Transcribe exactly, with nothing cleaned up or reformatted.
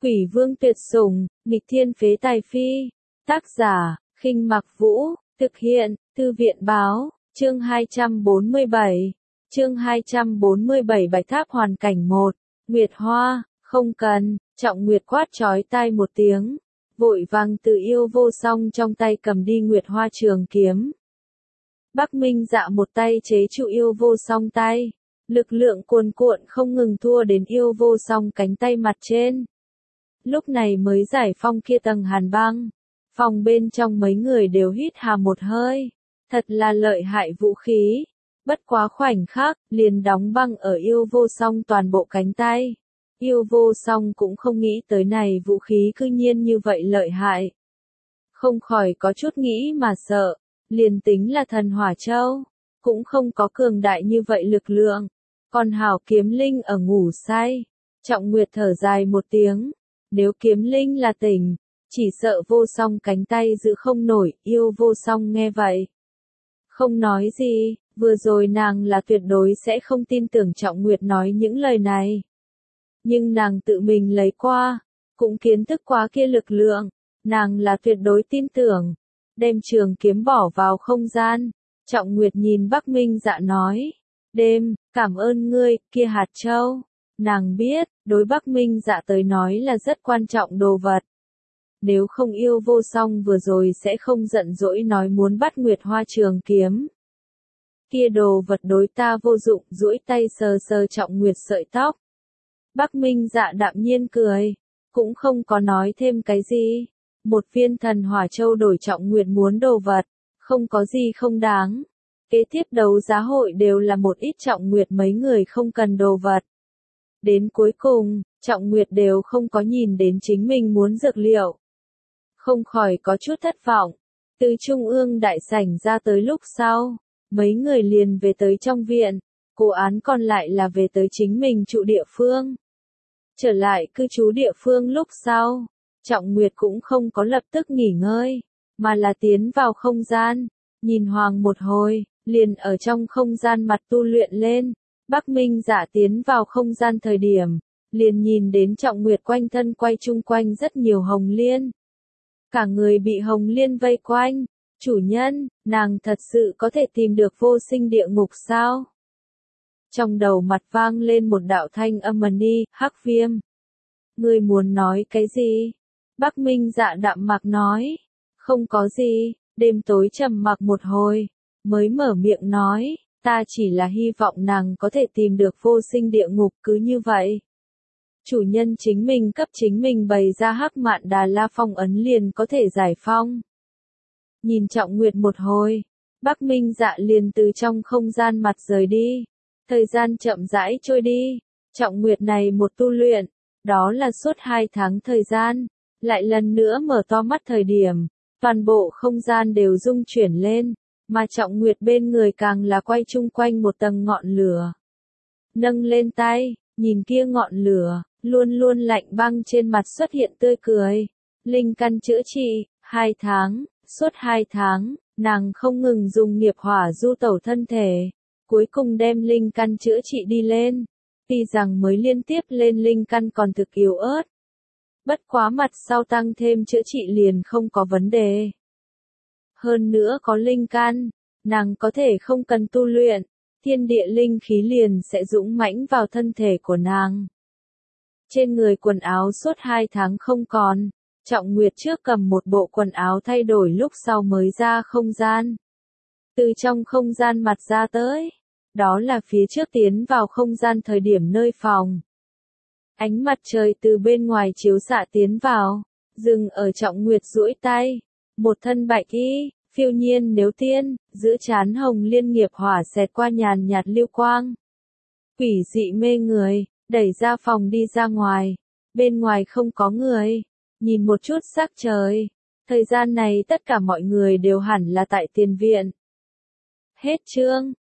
Quỷ vương tuyệt sủng, nghịch thiên phế tài phi. Tác giả, Khinh Mặc Vũ, thực hiện, Thư viện báo, chương hai trăm bốn mươi bảy. Chương hai trăm bốn mươi bảy Bạch Tháp hoàn cảnh một. Nguyệt Hoa, không cần, Trọng Nguyệt quát chói tai một tiếng, vội vàng từ Yêu Vô Song trong tay cầm đi Nguyệt Hoa trường kiếm. Bắc Minh Dạ một tay chế trụ Yêu Vô Song tay, lực lượng cuồn cuộn không ngừng thua đến Yêu Vô Song cánh tay mặt trên. Lúc này mới giải phong kia tầng hàn băng, phòng bên trong mấy người đều hít hà một hơi, thật là lợi hại vũ khí. Bất quá khoảnh khắc, liền đóng băng ở Yêu Vô Song toàn bộ cánh tay. Yêu Vô Song cũng không nghĩ tới này vũ khí cư nhiên như vậy lợi hại. Không khỏi có chút nghĩ mà sợ, liền tính là thần hỏa châu, cũng không có cường đại như vậy lực lượng. Còn hảo kiếm linh ở ngủ say, Trọng Nguyệt thở dài một tiếng, nếu kiếm linh là tỉnh, chỉ sợ Vô Song cánh tay giữ không nổi. Yêu Vô Song nghe vậy, không nói gì, vừa rồi nàng là tuyệt đối sẽ không tin tưởng Trọng Nguyệt nói những lời này. Nhưng nàng tự mình lấy qua, cũng kiến thức quá kia lực lượng, nàng là tuyệt đối tin tưởng. Đem trường kiếm bỏ vào không gian, Trọng Nguyệt nhìn Bắc Minh Dạ nói, đêm, cảm ơn ngươi, kia hạt châu. Nàng biết, đối Bắc Minh Dạ tới nói là rất quan trọng đồ vật. Nếu không Yêu Vô Song vừa rồi sẽ không giận dỗi nói muốn bắt Nguyệt Hoa trường kiếm. Kia đồ vật đối ta vô dụng, duỗi tay sờ sờ Trọng Nguyệt sợi tóc. Bắc Minh Dạ đạm nhiên cười, cũng không có nói thêm cái gì. Một viên thần hỏa châu đổi Trọng Nguyệt muốn đồ vật, không có gì không đáng. Kế tiếp đấu giá hội đều là một ít Trọng Nguyệt mấy người không cần đồ vật. Đến cuối cùng, Trọng Nguyệt đều không có nhìn đến chính mình muốn dược liệu. Không khỏi có chút thất vọng. Từ trung ương đại sảnh ra tới lúc sau, mấy người liền về tới trong viện, cô án còn lại là về tới chính mình trụ địa phương. Trở lại cư trú địa phương lúc sau, Trọng Nguyệt cũng không có lập tức nghỉ ngơi, mà là tiến vào không gian, nhìn hoàng một hồi, liền ở trong không gian mặt tu luyện lên. Bắc Minh Dạ tiến vào không gian thời điểm, liền nhìn đến Trọng Nguyệt quanh thân quay chung quanh rất nhiều hồng liên. Cả người bị hồng liên vây quanh. Chủ nhân, nàng thật sự có thể tìm được vô sinh địa ngục sao? Trong đầu mặt vang lên một đạo thanh âm mờ ni, Hắc Viêm. Ngươi muốn nói cái gì? Bắc Minh Dạ đạm mạc nói. Không có gì. Đêm tối trầm mặc một hồi, mới mở miệng nói, ta chỉ là hy vọng nàng có thể tìm được vô sinh địa ngục, cứ như vậy. Chủ nhân chính mình cấp chính mình bày ra Hắc Mạn Đà La phong ấn liền có thể giải phong. Nhìn Trọng Nguyệt một hồi, Bắc Minh Dạ liền từ trong không gian mặt rời đi. Thời gian chậm rãi trôi đi, Trọng Nguyệt này một tu luyện, đó là suốt hai tháng thời gian, lại lần nữa mở to mắt thời điểm, toàn bộ không gian đều rung chuyển lên, mà Trọng Nguyệt bên người càng là quay chung quanh một tầng ngọn lửa. Nâng lên tay, nhìn kia ngọn lửa, luôn luôn lạnh băng trên mặt xuất hiện tươi cười. Linh căn chữa trị, hai tháng, suốt hai tháng, nàng không ngừng dùng nghiệp hỏa du tẩu thân thể, cuối cùng đem linh căn chữa trị đi lên. Tuy rằng mới liên tiếp lên linh căn còn thực yếu ớt, bất quá mặt sau tăng thêm chữa trị liền không có vấn đề. Hơn nữa có linh căn, nàng có thể không cần tu luyện, thiên địa linh khí liền sẽ dũng mãnh vào thân thể của nàng. Trên người quần áo suốt hai tháng không còn, Trọng Nguyệt trước cầm một bộ quần áo thay đổi lúc sau mới ra không gian. Từ trong không gian mặt ra tới, đó là phía trước tiến vào không gian thời điểm nơi phòng. Ánh mặt trời từ bên ngoài chiếu xạ tiến vào, dừng ở Trọng Nguyệt duỗi tay, một thân bạch y, phiêu nhiên nếu tiên, giữa trán hồng liên nghiệp hỏa xẹt qua nhàn nhạt lưu quang. Quỷ dị mê người, đẩy ra phòng đi ra ngoài, bên ngoài không có người, nhìn một chút sắc trời, thời gian này tất cả mọi người đều hẳn là tại tiền viện. Hết chương.